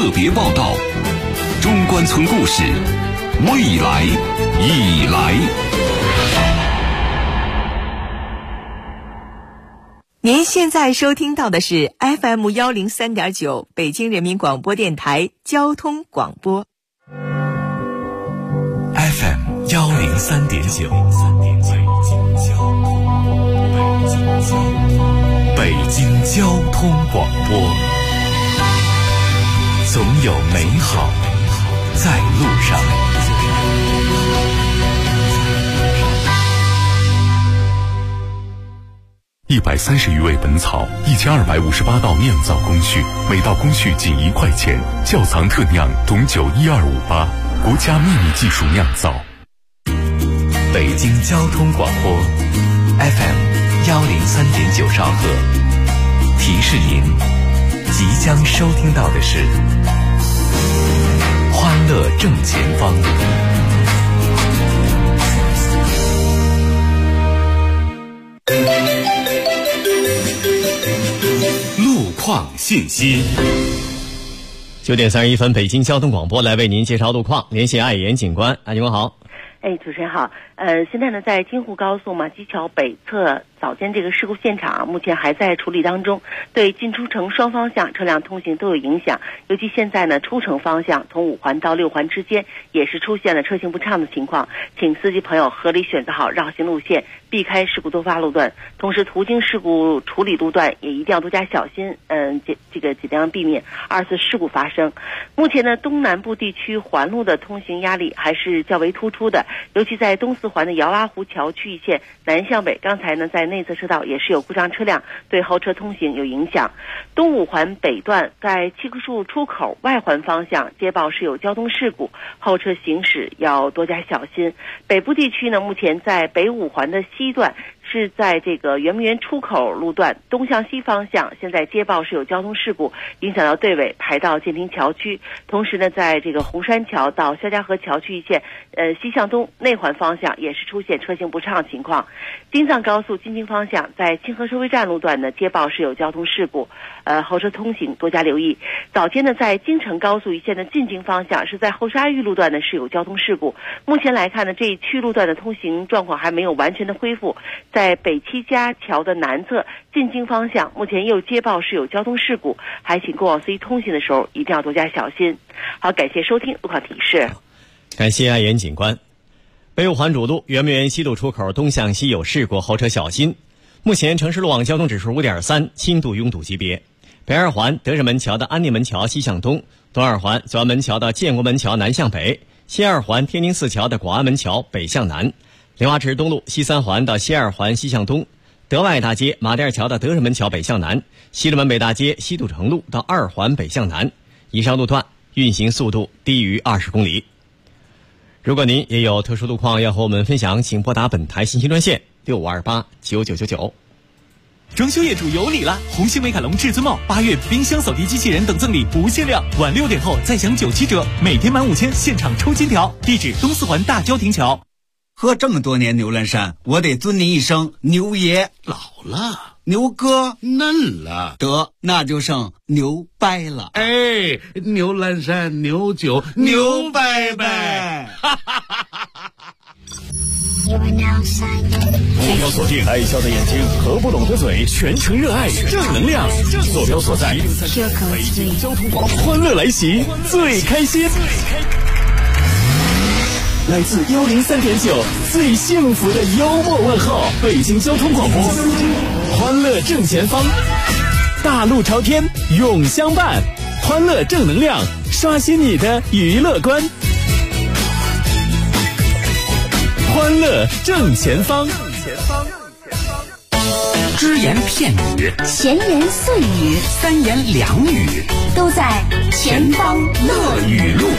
特别报道，中关村故事，未来已来。 您现在收听到的是 FM103.9 北京人民广播电台交通广播。 FM103.9 北京交通广播，总有美好在路上。130余味本草，1258道酿造工序，每道工序仅1块钱。窖藏特酿董酒12588，国家秘密技术酿造。北京交通广播 FM103.9 兆赫，提示您即将收听到的是欢乐正前方。路况信息。 9点31分，北京交通广播来为您介绍路况，联系爱岩警官。警官好。 主持人好。现在呢，在京沪高速马溪桥北侧早间这个事故现场，目前还在处理当中，对进出城双方向车辆通行都有影响。尤其现在呢，出城方向从5环到6环之间也是出现了车行不畅的情况，请司机朋友合理选择好绕行路线，避开事故多发路段。同时，途经事故处理路段也一定要多加小心，尽量避免2次事故发生。目前呢，东南部地区环路的通行压力还是较为突出的，尤其在东4环的姚阿湖桥区域线南向北，刚才呢在内侧车道也是有故障车辆，对后车通行有影响。东5环北段在七棵树出口外环方向接报是有交通事故，后车行驶要多加小心。北部地区呢，目前在北5环的西段是在这个圆明园出口路段东向西方向，现在接报是有交通事故，影响到队尾排到建平桥区。同时呢，在这个红山桥到肖家河桥区域线西向东内环方向也是出现车行不畅情况。京藏高速京津方向在清河收费站路段呢接报是有交通事故，后车通行多加留意。早间呢，在京承高速一线的进京方向是在后沙峪路段呢是有交通事故，目前来看呢，这一区路段的通行状况还没有完全的恢复。在北七家桥的南侧进京方向，目前又接报是有交通事故，还请过往司机通行的时候一定要多加小心。好，感谢收听路况提示。 感谢爱岩警官。北5环主路圆明园西路出口东向西有事故，后车小心。目前城市路网交通指数 5.3， 轻度拥堵级别。北2环德胜门桥的安定门桥西向东，东2环左安门桥的建国门桥南向北，西2环天宁寺桥的广安门桥北向南。莲花池东路西3环到西2环西向东，德外大街马甸桥的德胜门桥北向南，西直门北大街西土城路到2环北向南。以上路段运行速度低于20公里。如果您也有特殊路况要和我们分享，请拨打本台信息专线65289999。 装修业主有礼了！红星美凯龙至尊帽8月冰箱扫地机器人等赠礼不限量，晚6点后再享97折，每天满5000现场抽金条。地址东4环大郊亭桥。 喝这么多年牛栏山，我得尊您一声牛爷。 老了， 牛哥嫩了， 得那就剩牛掰了。 哎，牛栏山牛酒牛掰掰，哈哈哈哈哈！ 坐标锁定爱笑的眼睛和不懂的嘴，全程热爱正能量。坐标所在北京交通广播，欢乐来袭，最开心。来自103.9最幸福的幽默问候，北京交通广播，欢乐正前方，大路朝天永相伴，欢乐正能量，刷新你的娱乐观，欢乐正前方。 只言片语， 闲言碎语， 三言两语， 都在前方乐语录。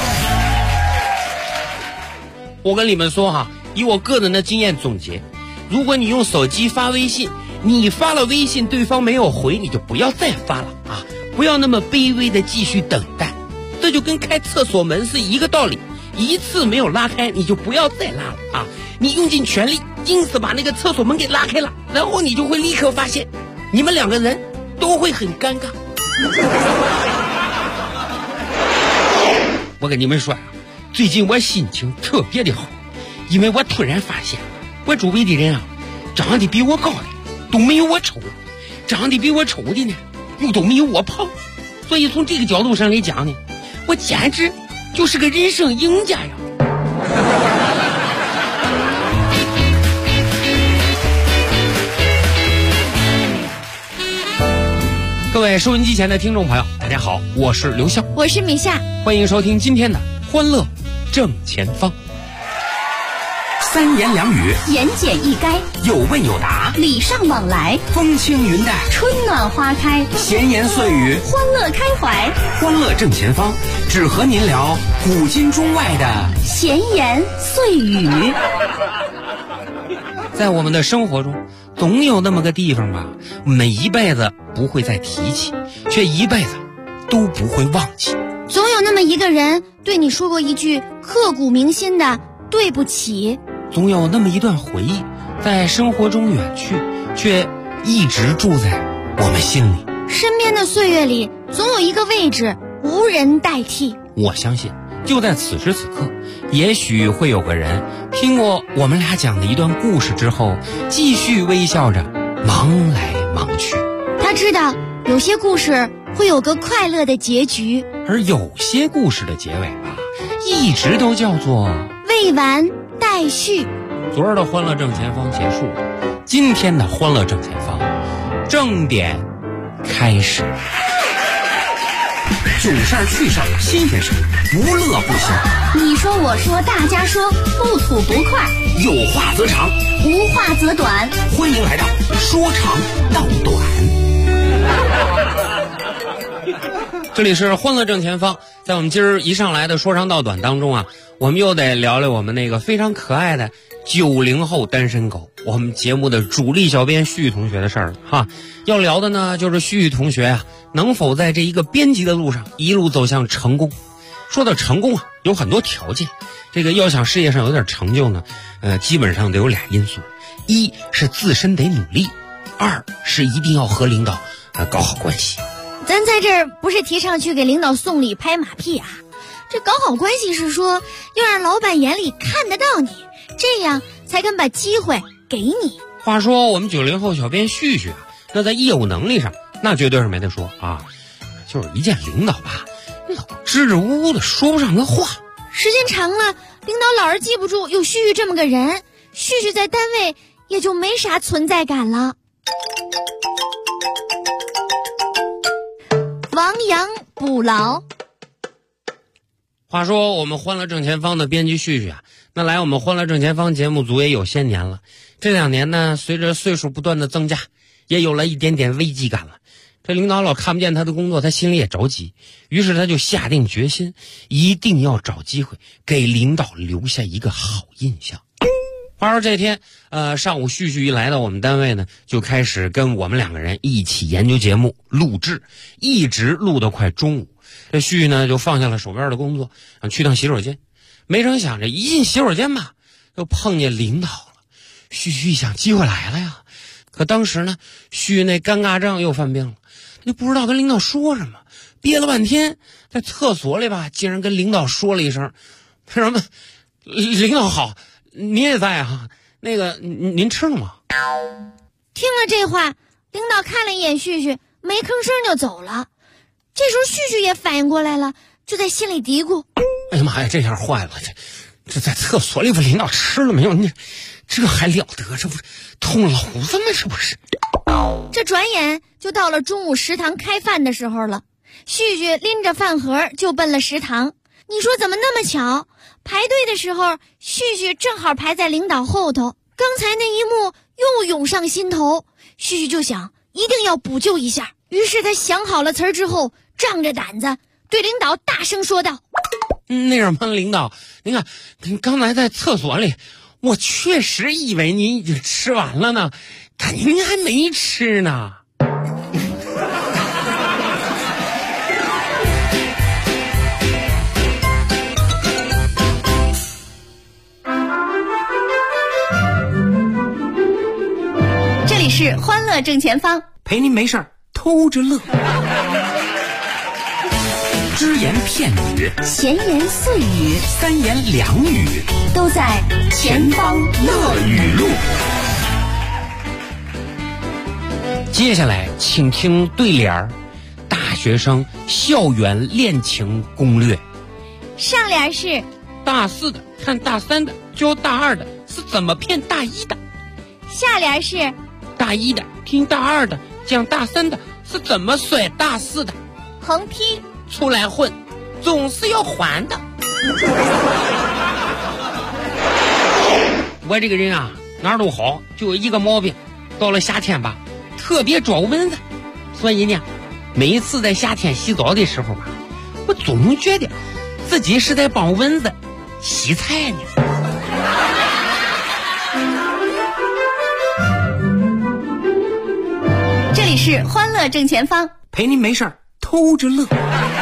我跟你们说哈，以我个人的经验总结，如果你用手机发微信，你发了微信对方没有回，你就不要再发了啊！不要那么卑微的继续等待，这就跟开厕所门是一个道理，一次没有拉开你就不要再拉了啊！你用尽全力硬是把那个厕所门给拉开了，然后你就会立刻发现你们两个人都会很尴尬。 我跟你们说呀，最近我心情特别的好，因为我突然发现我周围的人啊，长得比我高的都没有我丑，长得比我丑的呢又都没有我胖，所以从这个角度上来讲呢，我简直就是个人生赢家呀。各位收音机前的听众朋友，大家好，我是刘笑， 我是米夏， 欢迎收听今天的欢乐正前方。 三言两语，言简意赅， 有问有答， 礼尚往来， 风轻云淡， 春暖花开， 闲言碎语， 欢乐开怀。 欢乐正前方，只和您聊古今中外的闲言碎语。 在我们的生活中，总有那么个地方吧，我们一辈子不会再提起，却一辈子都不会忘记。 总有那么一个人对你说过一句刻骨铭心的对不起。 总有那么一段回忆，在生活中远去，却一直住在我们心里。 身边的岁月里，总有一个位置无人代替。 我相信，就在此时此刻，也许会有个人听过我们俩讲的一段故事之后，继续微笑着忙来忙去。 他知道有些故事会有个快乐的结局， 而有些故事的结尾吧，一直都叫做未完待续。 昨儿的欢乐正前方结束了，今天的欢乐正前方正点开始。囧事儿趣事儿新鲜事儿，不乐不笑。 你说我说大家说，不吐不快， 有话则长， 无话则短。 欢迎来到说长道短。这里是欢乐正前方，在我们今儿一上来的说长道短当中啊，我们又得聊聊我们那个非常可爱的90后单身狗，我们节目的主力小编旭同学的事儿了哈。要聊的呢，就是旭同学啊，能否在这一个编辑的路上一路走向成功。说到成功啊，有很多条件，这个要想事业上有点成就呢，基本上得有俩因素，一是自身得努力，二是一定要和领导搞好关系。 咱在这儿不是提倡去给领导送礼拍马屁啊，这搞好关系是说要让老板眼里看得到你，这样才敢把机会给你。 话说我们90后小编旭旭啊，那在业务能力上那绝对是没得说啊，就是一见领导吧，老支支吾吾的说不上个话。 时间长了，领导老是记不住有旭旭这么个人，旭旭在单位也就没啥存在感了。亡羊补牢。 话说我们欢乐正前方的编辑旭旭啊，那来我们欢乐正前方节目组也有些年了，这2年呢，随着岁数不断的增加，也有了一点点危机感了。这领导老看不见他的工作，他心里也着急，于是他就下定决心，一定要找机会给领导留下一个好印象。话说这天上午旭旭一来到我们单位呢，就开始跟我们2个人一起研究节目录制，一直录到快中午。这旭旭呢就放下了手边的工作，去趟洗手间。没成想这一进洗手间吧，就碰见领导了。旭旭一想机会来了呀，可当时呢旭旭那尴尬症又犯病了，他就不知道跟领导说什么，憋了半天，在厕所里吧竟然跟领导说了一声什么领导好，您也在啊，那个您吃了吗？ 听了这话，领导看了一眼旭旭，没吭声就走了。这时候旭旭也反应过来了，就在心里嘀咕： 哎呀妈呀，这下坏了，这在厕所里把领导吃了没有？这还了得，这不是捅老子吗？这不是。 这转眼就到了中午食堂开饭的时候了，旭旭拎着饭盒就奔了食堂。你说怎么那么巧？排队的时候，旭旭正好排在领导后头。刚才那一幕又涌上心头，旭旭就想一定要补救一下。于是他想好了词儿之后，仗着胆子对领导大声说道： 那什么，领导，您看，您刚才在厕所里，我确实以为您已经吃完了呢，感觉您还没吃呢。 这里是欢乐正前方， 陪您没事儿偷着乐。 只言片语， 闲言碎语， 三言两语， 都在前方乐语录。 接下来请听对联儿：大学生校园恋情攻略。 上联是大四的看大三的教大二的是怎么骗大一的， 下联是大一的听大二的讲大三的是怎么甩大四的。 横批： 出来混总是要还的。我这个人啊，哪儿都好，就有一个毛病，到了夏天吧，特别招蚊子。所以呢，每一次在夏天洗澡的时候吧，我总觉得自己是在帮蚊子洗菜呢。 这里是欢乐正前方， 陪您没事儿偷着乐。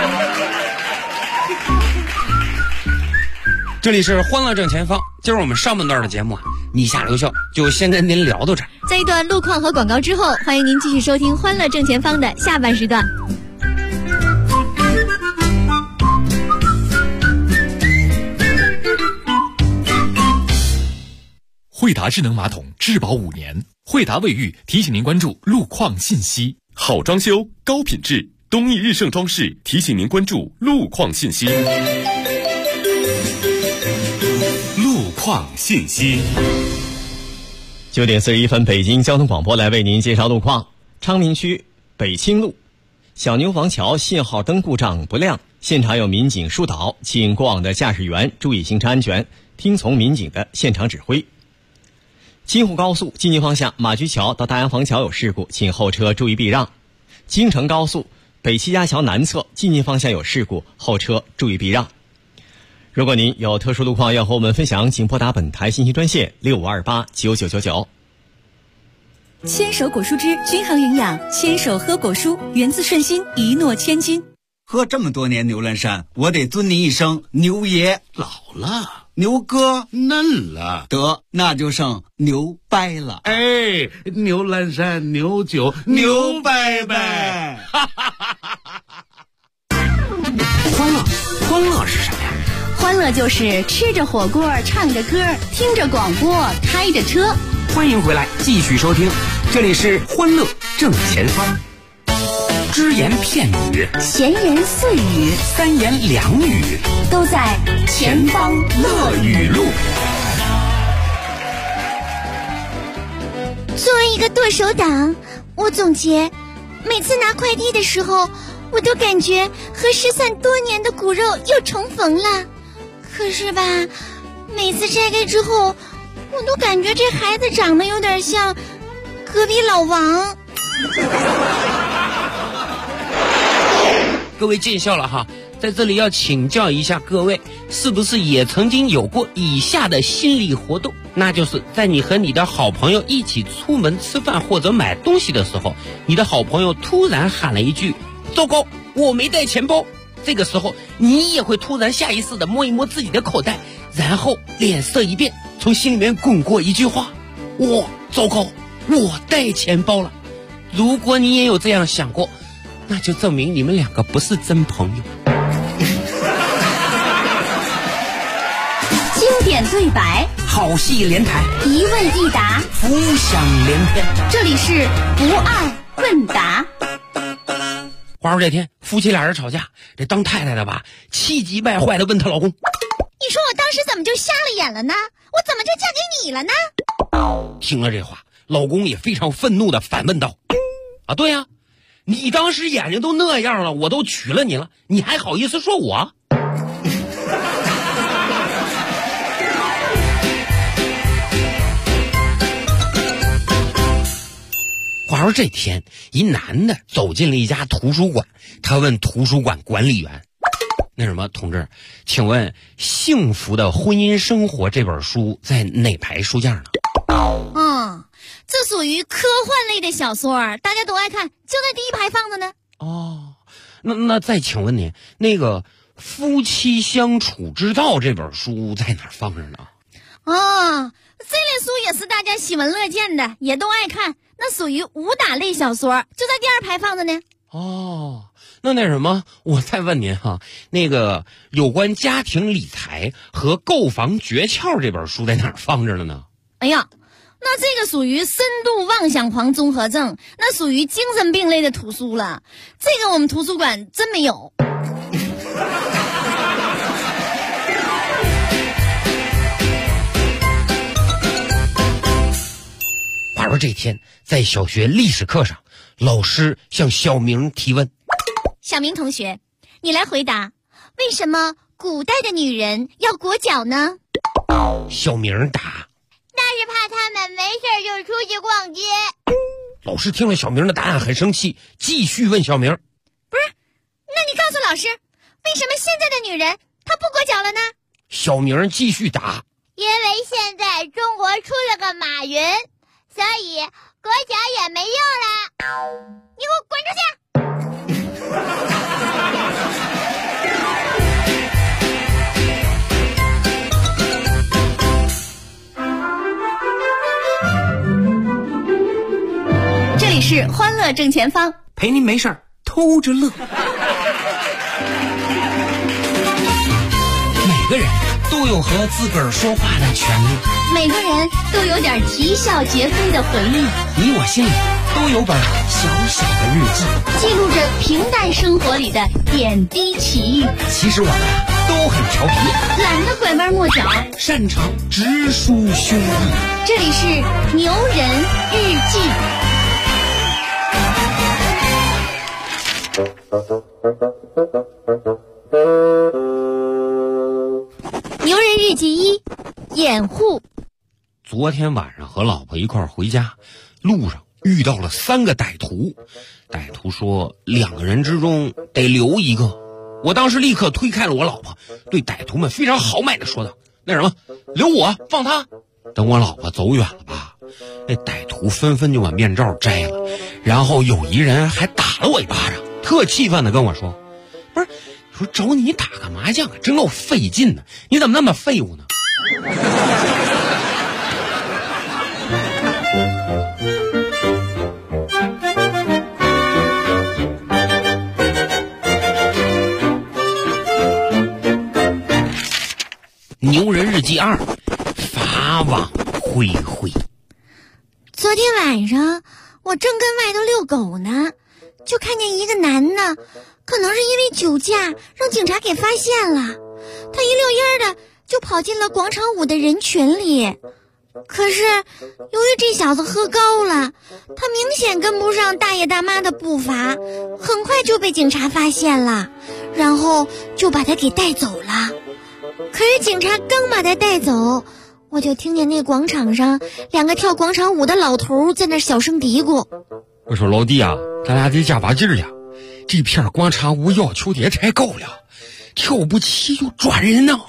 这里是欢乐正前方，今儿我们上半段的节目啊，你下留校就先跟您聊到这儿。 在一段路况和广告之后，欢迎您继续收听欢乐正前方的下半时段。 惠达智能马桶质保5年，惠达卫浴提醒您关注路况信息。好装修高品质，东益日盛装饰提醒您关注路况信息。路况信息。 9点41分，北京交通广播来为您介绍路况。昌平区北清路小牛房桥信号灯故障不亮，现场有民警疏导，请过往的驾驶员注意行车安全，听从民警的现场指挥。京沪高速进京方向马驹桥到大洋房桥有事故，请后车注意避让。京承高速北七家桥南侧进京方向有事故，后车注意避让。如果您有特殊路况要和我们分享，请拨打本台信息专线65289999。 牵手果蔬汁均衡营养，牵手喝果蔬，源自顺心，一诺千金。 喝这么多年牛栏山，我得尊你一声牛爷。 老了， 牛哥嫩了， 得那就剩牛掰了。 哎，牛栏山牛酒牛掰掰。 欢乐是什么呀？ 欢乐就是吃着火锅，唱着歌，听着广播，开着车。 欢迎回来，继续收听，这里是欢乐正前方。只言片语， 闲言碎语， 三言两语， 都在前方乐语录。 作为一个剁手党，我总结，每次拿快递的时候，我都感觉和失散多年的骨肉又重逢了。可是吧，每次拆开之后，我都感觉这孩子长得有点像隔壁老王。 各位见笑了哈，在这里要请教一下各位，是不是也曾经有过以下的心理活动？那就是在你和你的好朋友一起出门吃饭或者买东西的时候，你的好朋友突然喊了一句糟糕，我没带钱包。这个时候你也会突然下意识地摸一摸自己的口袋，然后脸色一变，从心里面滚过一句话，哇，糟糕，我带钱包了。如果你也有这样想过，那就证明你们两个不是真朋友。 经典对白， 好戏连台， 一问一答， 浮想联翩。 这里是不二问答。 话说这天夫妻俩人吵架，这当太太的吧，气急败坏的问她老公， 你说我当时怎么就瞎了眼了呢？我怎么就嫁给你了呢？ 听了这话，老公也非常愤怒的反问道，啊，对呀，你当时眼睛都那样了，我都娶了你了，你还好意思说我？话说这天，一男的走进了一家图书馆，他问图书馆管理员，那什么同志，请问《幸福的婚姻生活》这本书在哪排书架呢？ 这属于科幻类的小说，大家都爱看，就在第一排放着呢。 哦，那再请问您，那个《夫妻相处之道》这本书在哪儿放着呢？ 这类书也是大家喜闻乐见的，也都爱看，那属于武打类小说，就在第二排放着呢。 那什么，我再问您哈，那个有关家庭理财和购房诀窍这本书在哪儿放着了呢？ 哎呀，那这个属于深度妄想狂综合症，那属于精神病类的图书了。这个我们图书馆真没有。 话说这天，在小学历史课上，老师向小明提问： 小明同学，你来回答，为什么古代的女人要裹脚呢？ 小明答： 那是怕他们没事就出去逛街。 老师听了小明的答案很生气，继续问小明： 不是，那你告诉老师，为什么现在的女人她不裹脚了呢？ 小明继续答： 因为现在中国出了个马云，所以裹脚也没用了。你给我滚出去！ 这里是欢乐正前方， 陪您没事儿偷着乐。每个人都有和自个儿说话的权利， 每个人都有点啼笑皆非的回忆。 你我心里都有本小小的日记， 记录着平淡生活里的点滴奇遇。 其实我们都很调皮， 懒得拐弯抹角， 擅长直抒胸臆。 这里是牛人日记。牛人日记1：掩护。 昨天晚上和老婆一块儿回家，路上遇到了3个歹徒。歹徒说2个人之中得留1个。我当时立刻推开了我老婆，对歹徒们非常豪迈地说道：那什么，留我，放他。等我老婆走远了吧，那歹徒纷纷就把面罩摘了，然后有一人还打了我一巴掌，特气愤地跟我说：不是，你说找你打个麻将啊，真够费劲的，你怎么那么废物呢？牛人日记2：法网恢恢。 昨天晚上我正跟外头遛狗呢，就看见一个男的，可能是因为酒驾让警察给发现了，他一溜烟的就跑进了广场舞的人群里。可是由于这小子喝高了，他明显跟不上大爷大妈的步伐，很快就被警察发现了，然后就把他给带走了。可是警察刚把他带走，我就听见那广场上2个跳广场舞的老头在那小声嘀咕： 我说老弟啊，咱俩得加把劲儿呀，这片广场舞要求的也太高了，跳不起就抓人呢。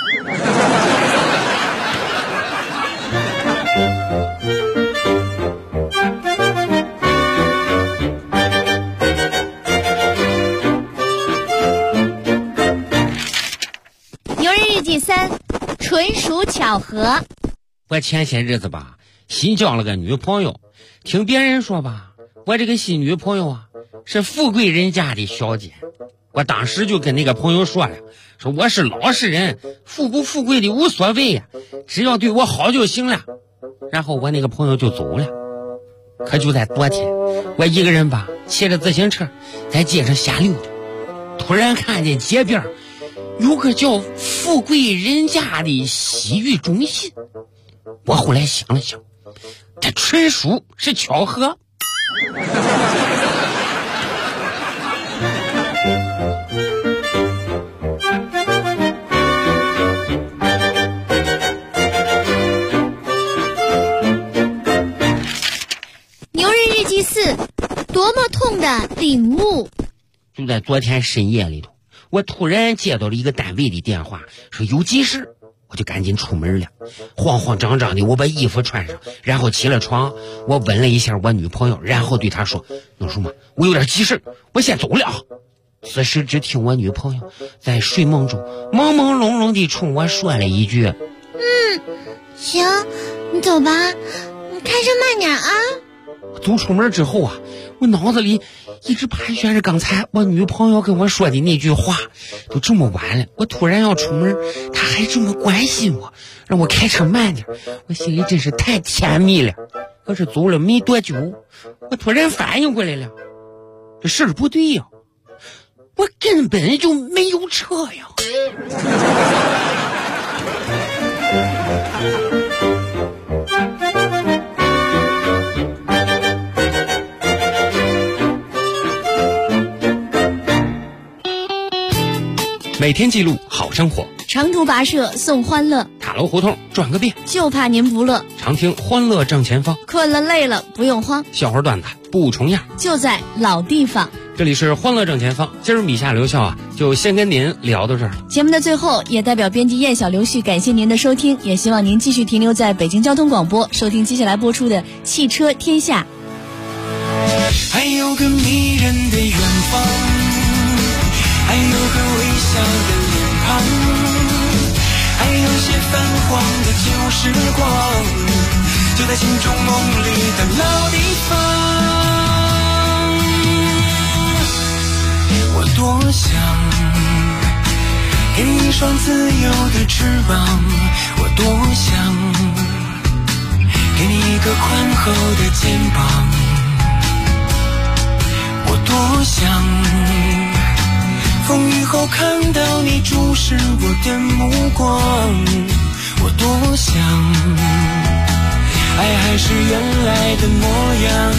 3：纯属巧合。 我前些日子吧，新交了个女朋友，听别人说吧，我这个新女朋友啊是富贵人家的小姐。我当时就跟那个朋友说了，说我是老实人，富不富贵的无所谓呀，只要对我好就行了。然后我那个朋友就走了。可就在昨天，我一个人吧骑着自行车在街上瞎溜达，突然看见街边有个叫富贵人家的洗浴中心。我后来想了想，这纯属是巧合。 牛人日记4：多么痛的领悟。 就在昨天深夜里头，我突然接到了一个单位的电话，说有急事，我就赶紧出门了。慌慌张张的，我把衣服穿上，然后起了床。我问了一下我女朋友，然后对她说：农叔嘛，我有点急事，我先走了啊。此时只听我女朋友在睡梦中朦朦胧胧地冲我说了一句： 行，你走吧，你开车慢点啊。 走出门之后啊， 我脑子里一直盘旋着刚才我女朋友跟我说的那句话。都这么晚了，我突然要出门，她还这么关心我，让我开车慢点，我心里真是太甜蜜了。可是走了没多久，我突然反应过来了，这事儿不对呀，我根本就没有车呀。每天记录好生活， 长途跋涉送欢乐， 塔楼胡同转个遍， 就怕您不乐。 常听欢乐正前方， 困了累了不用慌， 笑话段子不重样， 就在老地方。 这里是欢乐正前方，今儿米夏刘笑就先跟您聊到这儿。 节目的最后，也代表编辑燕小刘旭感谢您的收听，也希望您继续停留在北京交通广播，收听接下来播出的汽车天下。 还有个迷人的远方，还有个微笑的脸庞，还有些泛黄的旧时光，就在心中梦里的老地方。我多想给你一双自由的翅膀，我多想给你一个宽厚的肩膀，我多想风雨后看到你注视我的目光，我多想爱还是原来的模样，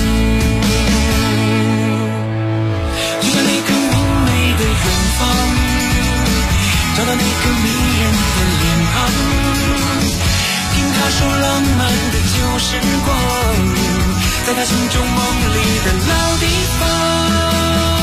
就像那个明媚的远方，找到那个迷人的脸庞，听他说浪漫的旧时光，在他心中梦里的老地方。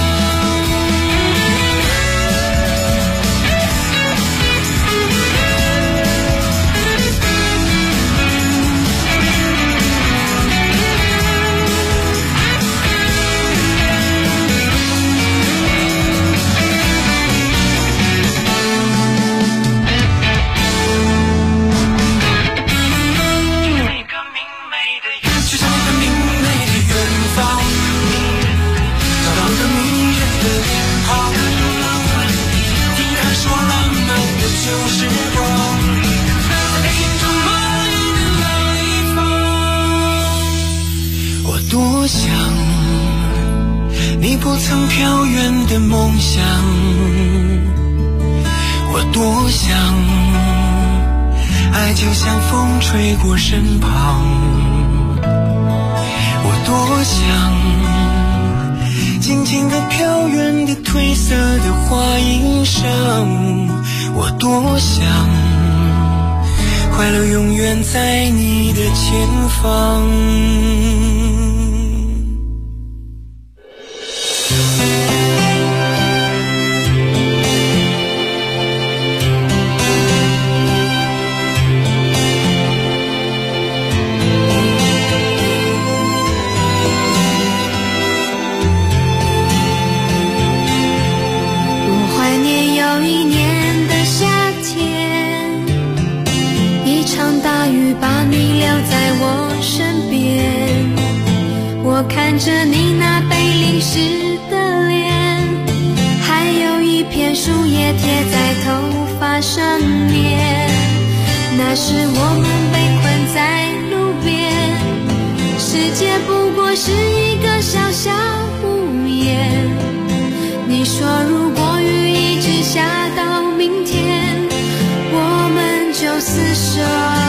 多想你不曾飘远的梦想，我多想爱就像风吹过身旁，我多想轻轻地飘远的褪色的花衣裳，我多想快乐永远在你的前方。 看着你那被淋湿的脸，还有一片树叶贴在头发上面，那时我们被困在路边，世界不过是一个小小屋檐，你说如果雨一直下到明天，我们就厮守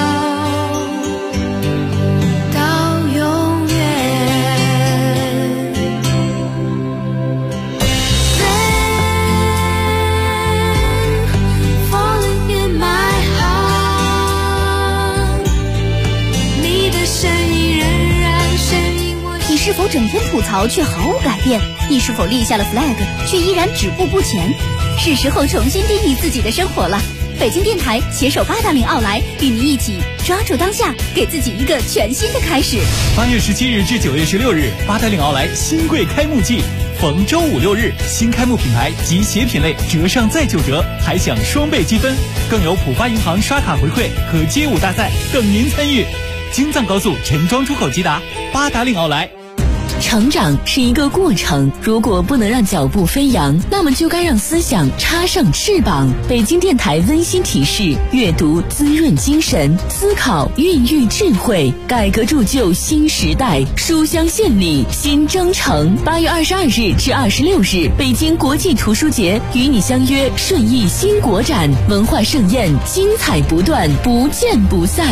是否整天吐槽却毫无改变？你是否立下了 flag 却依然止步不前？是时候重新定义自己的生活了。北京电台携手八达岭奥莱，与您一起抓住当下，给自己一个全新的开始。 8月17日至9月16日，八达岭奥莱新贵开幕季，逢周5、6日，新开幕品牌及鞋品类折上再9折，还享双倍积分，更有浦发银行刷卡回馈和街舞大赛等您参与。京藏高速陈庄出口即达，八达岭奥莱。 成长是一个过程，如果不能让脚步飞扬，那么就该让思想插上翅膀。北京电台温馨提示：阅读滋润精神，思考孕育智慧，改革铸就新时代。书香献礼新征程，8月22日至26日，北京国际图书节与你相约顺义新国展，文化盛宴精彩不断，不见不散。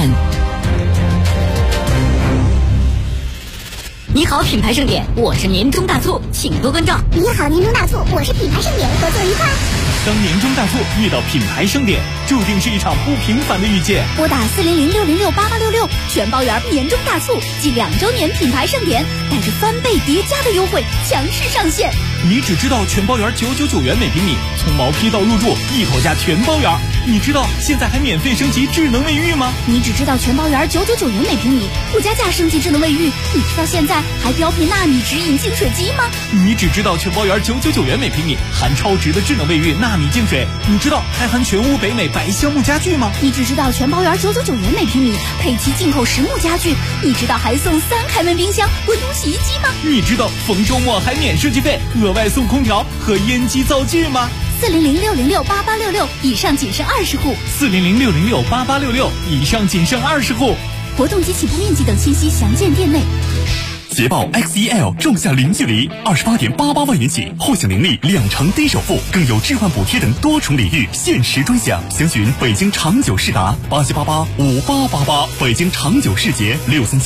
你好，品牌盛典，我是年终大促，请多关照。 你好，年终大促，我是品牌盛典，合作愉快。 当年终大促遇到品牌盛典，注定是一场不平凡的遇见。 拨打400-606-8866，全包圆年终大促暨2周年品牌盛典，带着翻倍叠加的优惠强势上线。 你只知道全包圆999元每平米，从毛坯到入住一口价全包圆。你知道现在还免费升级智能卫浴吗？ 你只知道全包圆999元每平米，不加价升级智能卫浴。你知道现在还标配纳米直饮净水机吗？ 你只知道全包圆999元每平米，含超值的智能卫浴纳米净水。你知道还含全屋北美白橡木家具吗？ 你只知道全包圆999元每平米，配齐进口实木家具。你知道还送3开门冰箱、滚筒洗衣机吗？ 你知道逢周末还免设计费，额外送空调和烟机灶具吗 ？400-606-8866，以上仅剩20户。 400-606-8866，以上仅剩20户。 活动及起步面积等信息详见店内。 捷豹 XEL 仲夏零距离28.88万元起，后享年利2成低首付，更有置换补贴等多重礼遇，限时专享。详询北京长久世达87885888，北京长久世捷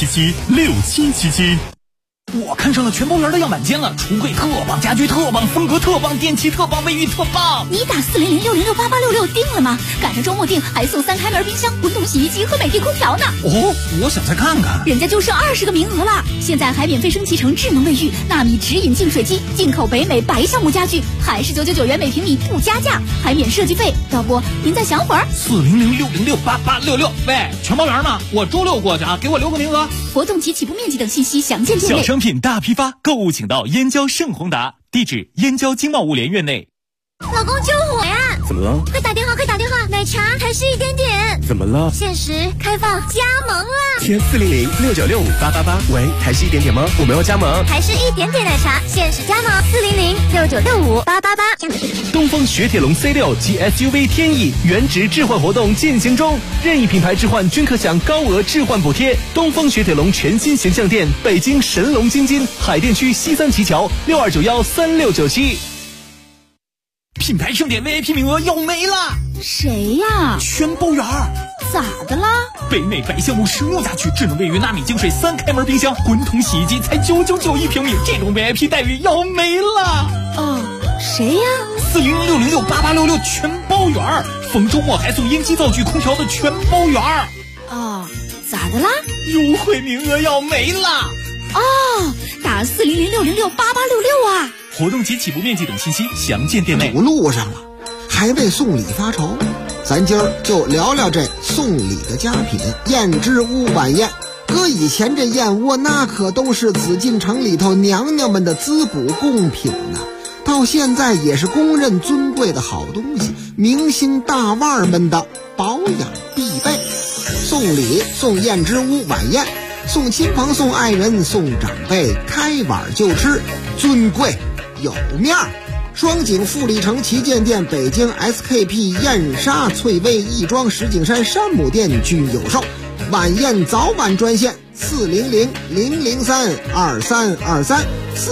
63776777。 我看上了全包圆的样板间了，橱柜特棒，家居特棒，风格特棒，电器特棒，卫浴特棒。 你打400-606-8866定了吗？赶上周末定还送3开门冰箱、滚筒洗衣机和美的空调呢。 哦，我想再看看。 人家就剩20个名额了，现在还免费升级成智能卫浴、纳米直饮净水机，进口北美白橡木家具，还是999元每平米不加价，还免设计费。要不您再想会儿 ？400-606-8866。喂，全包圆呢？我周6过去啊，给我留个名额。 活动及起步面积等信息详见店内。 小商品大批发，购物请到燕郊盛宏达，地址燕郊经贸物联院内。 老公救火呀！ 怎么了？ 快打电话，快打电话！奶茶还是1点点。 怎么了？ 限时开放加盟了。 填400-696-5888。喂，台式1点点吗？我们要加盟。 台式1点点奶茶限时加盟，400-6965-888。 东风雪铁龙 C6 及 SUV 天翼原值置换活动进行中，任意品牌置换均可享高额置换补贴。东风雪铁龙全新形象店，北京神龙京津海淀区西三旗桥62913697。 品牌盛典 VIP 名额要没了。 谁呀？ 全包圆。 咋的啦？ 北美白橡木实木家具、智能卫浴、纳米净水、3开门冰箱、滚筒洗衣机才999一平米，这种 VIP 待遇要没了。 哦，谁呀 ？400-606-8866全包圆，逢周末还送烟机灶具、空调的全包圆。 哦，咋的啦？ 优惠名额要没了。 哦，打400-606-8866啊！ 活动及起步面积等信息详见店内。 堵路上了，还为送礼发愁。咱今儿就聊聊这送礼的佳品燕之屋晚宴。搁以前这燕窝那可都是紫禁城里头娘娘们的滋补贡品呢，到现在也是公认尊贵的好东西，明星大腕们的保养必备。送礼送燕之屋晚宴，送亲朋送爱人送长辈，开碗就吃，尊贵有面儿。双井富力城旗舰店、北京 SKP 燕莎翠微亦庄石景山山姆店均有售。晚宴早晚专线400-003-2323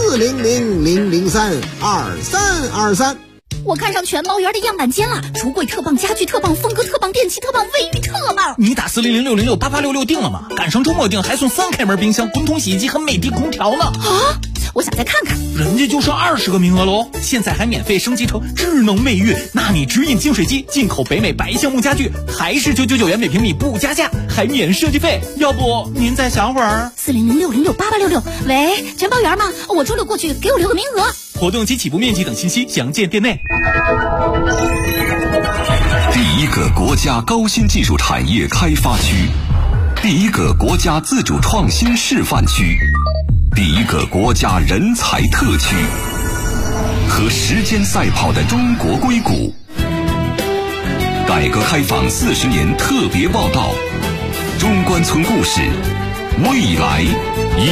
400-003-2323。 我看上全包圆的样板间了，橱柜特棒，家具特棒，风格特棒，电器特棒，卫浴特棒。 你打400-606-8866定了吗？赶上周末定还送3开门冰箱、滚筒洗衣机和美的空调呢。 啊！我想再看看。 人家就剩20个名额喽，现在还免费升级成智能卫浴、纳米直饮净水机，进口北美白橡木家具，还是999元每平米不加价，还免设计费。要不您再想会儿 ？400-606-8866。喂，全包圆吗？我周6过去，给我留个名额。 活动及起步面积等信息详见店内。 第一个国家高新技术产业开发区，第一个国家自主创新示范区，第一个国家人才特区，和时间赛跑的中国硅谷。改革开放40年特别报道，中关村故事，未来